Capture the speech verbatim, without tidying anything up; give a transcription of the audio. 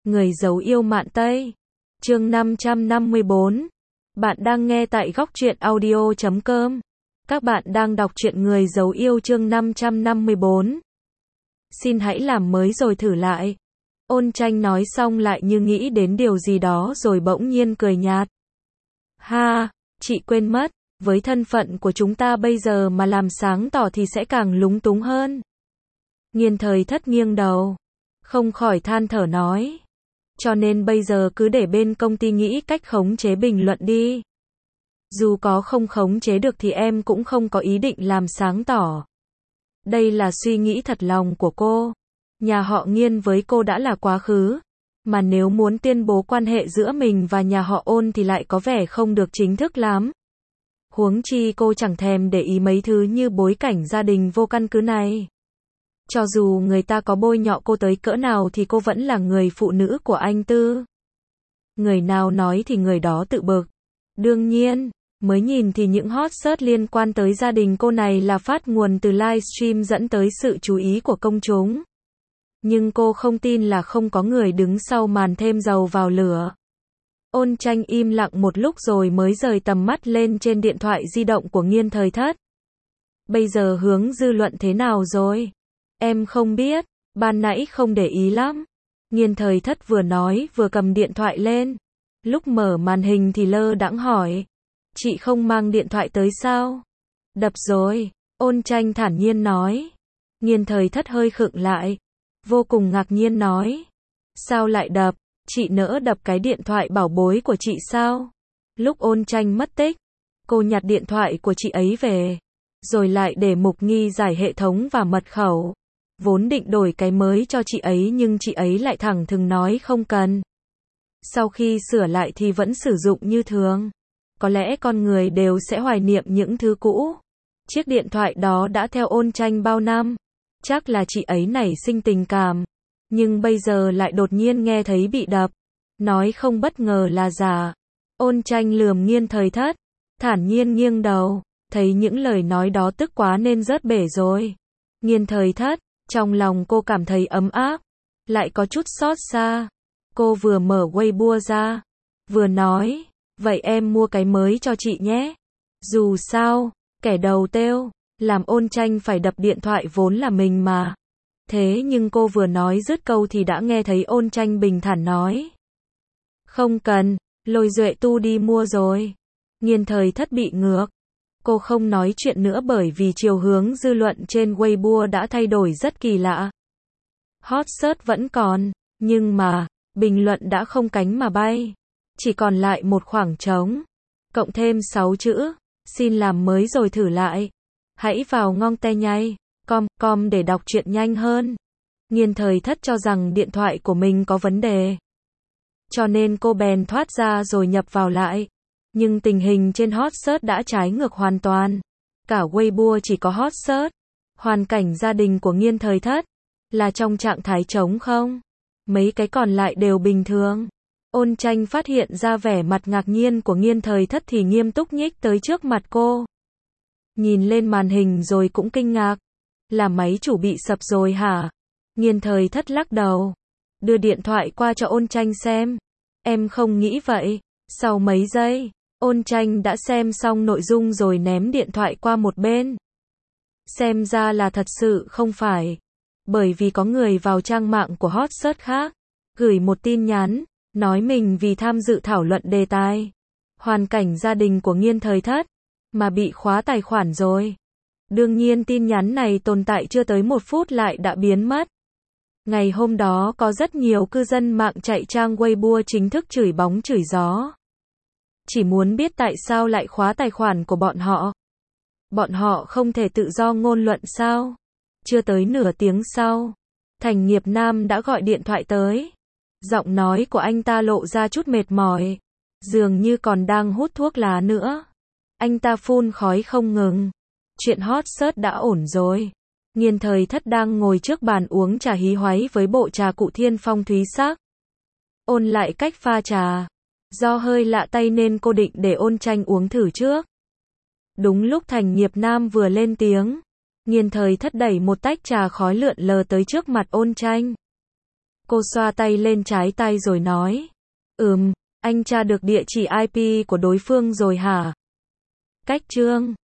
Người giấu yêu Mạn Tây. Chương năm trăm năm mươi bốn. Bạn đang nghe tại góc truyện audio chấm com. Các bạn đang đọc truyện Người giấu yêu chương năm trăm năm mươi bốn. Xin hãy làm mới rồi thử lại. Ôn Tranh nói xong lại như nghĩ đến điều gì đó rồi bỗng nhiên cười nhạt. Ha, chị quên mất, với thân phận của chúng ta bây giờ mà làm sáng tỏ thì sẽ càng lúng túng hơn. Nghiên Thời Thất nghiêng đầu, không khỏi than thở nói. Cho nên bây giờ cứ để bên công ty nghĩ cách khống chế bình luận đi. Dù có không khống chế được thì em cũng không có ý định làm sáng tỏ. Đây là suy nghĩ thật lòng của cô. Nhà họ Nghiên với cô đã là quá khứ. Mà nếu muốn tuyên bố quan hệ giữa mình và nhà họ Ôn thì lại có vẻ không được chính thức lắm. Huống chi cô chẳng thèm để ý mấy thứ như bối cảnh gia đình vô căn cứ này. Cho dù người ta có bôi nhọ cô tới cỡ nào thì cô vẫn là người phụ nữ của anh Tư. Người nào nói thì người đó tự bực. Đương nhiên, mới nhìn thì những hot search liên quan tới gia đình cô này là phát nguồn từ livestream dẫn tới sự chú ý của công chúng. Nhưng cô không tin là không có người đứng sau màn thêm dầu vào lửa. Ôn Tranh im lặng một lúc rồi mới rời tầm mắt lên trên điện thoại di động của Nghiên Thời Thất. Bây giờ hướng dư luận thế nào rồi? Em không biết, ban nãy không để ý lắm. Nghiên Thời Thất vừa nói vừa cầm điện thoại lên. Lúc mở màn hình thì lơ đãng hỏi. Chị không mang điện thoại tới sao? Đập rồi, Ôn Tranh thản nhiên nói. Nghiên Thời Thất hơi khựng lại. Vô cùng ngạc nhiên nói. Sao lại đập? Chị nỡ đập cái điện thoại bảo bối của chị sao? Lúc Ôn Tranh mất tích, cô nhặt điện thoại của chị ấy về. Rồi lại để Mục Nghi giải hệ thống và mật khẩu. Vốn định đổi cái mới cho chị ấy nhưng chị ấy lại thẳng thừng nói không cần. Sau khi sửa lại thì vẫn sử dụng như thường. Có lẽ con người đều sẽ hoài niệm những thứ cũ. Chiếc điện thoại đó đã theo Ôn Tranh bao năm. Chắc là chị ấy nảy sinh tình cảm. Nhưng bây giờ lại đột nhiên nghe thấy bị đập. Nói không bất ngờ là giả. Ôn Tranh lườm Nghiên Thời Thất. Thản nhiên nghiêng đầu. Thấy những lời nói đó tức quá nên rớt bể rồi. Nghiên Thời Thất. Trong lòng cô cảm thấy ấm áp. Lại có chút xót xa. Cô vừa mở Weibo ra. Vừa nói. Vậy em mua cái mới cho chị nhé. Dù sao. Kẻ đầu têu. Làm Ôn Tranh phải đập điện thoại vốn là mình mà. Thế nhưng cô vừa nói dứt câu thì đã nghe thấy Ôn Tranh bình thản nói. Không cần, Lôi Duệ Tu đi mua rồi. Nghiên Thời Thất bị ngược. Cô không nói chuyện nữa bởi vì chiều hướng dư luận trên Weibo đã thay đổi rất kỳ lạ. Hot search vẫn còn, nhưng mà, bình luận đã không cánh mà bay. Chỉ còn lại một khoảng trống. Cộng thêm sáu chữ, xin làm mới rồi thử lại. Hãy vào ngong te nhây. Com, com để đọc truyện nhanh hơn. Nghiên Thời Thất cho rằng điện thoại của mình có vấn đề. Cho nên cô bèn thoát ra rồi nhập vào lại. Nhưng tình hình trên hot search đã trái ngược hoàn toàn. Cả Weibo chỉ có hot search. Hoàn cảnh gia đình của Nghiên Thời Thất là trong trạng thái trống không. Mấy cái còn lại đều bình thường. Ôn Tranh phát hiện ra vẻ mặt ngạc nhiên của Nghiên Thời Thất thì nghiêm túc nhích tới trước mặt cô. Nhìn lên màn hình rồi cũng kinh ngạc. Là máy chủ bị sập rồi hả? Nghiên Thời Thất lắc đầu. Đưa điện thoại qua cho Ôn Tranh xem. Em không nghĩ vậy. Sau mấy giây, Ôn Tranh đã xem xong nội dung rồi ném điện thoại qua một bên. Xem ra là thật sự không phải. Bởi vì có người vào trang mạng của hot search khác. Gửi một tin nhắn. Nói mình vì tham dự thảo luận đề tài. Hoàn cảnh gia đình của Nghiên Thời Thất. Mà bị khóa tài khoản rồi. Đương nhiên tin nhắn này tồn tại chưa tới một phút lại đã biến mất. Ngày hôm đó có rất nhiều cư dân mạng chạy trang Weibo chính thức chửi bóng chửi gió. Chỉ muốn biết tại sao lại khóa tài khoản của bọn họ. Bọn họ không thể tự do ngôn luận sao? Chưa tới nửa tiếng sau, Thành Nghiệp Nam đã gọi điện thoại tới. Giọng nói của anh ta lộ ra chút mệt mỏi. Dường như còn đang hút thuốc lá nữa. Anh ta phun khói không ngừng. Chuyện hot search đã ổn rồi. Nghiên Thời Thất đang ngồi trước bàn uống trà hí hoáy với bộ trà cụ Thiên Phong thúy sắc. Ôn lại cách pha trà. Do hơi lạ tay nên cô định để Ôn Tranh uống thử trước. Đúng lúc Thành Nghiệp Nam vừa lên tiếng. Nghiên Thời Thất đẩy một tách trà khói lượn lờ tới trước mặt Ôn Tranh. Cô xoa tay lên trái tay rồi nói. Ừm, anh tra được địa chỉ i pê của đối phương rồi hả? Cách Trương.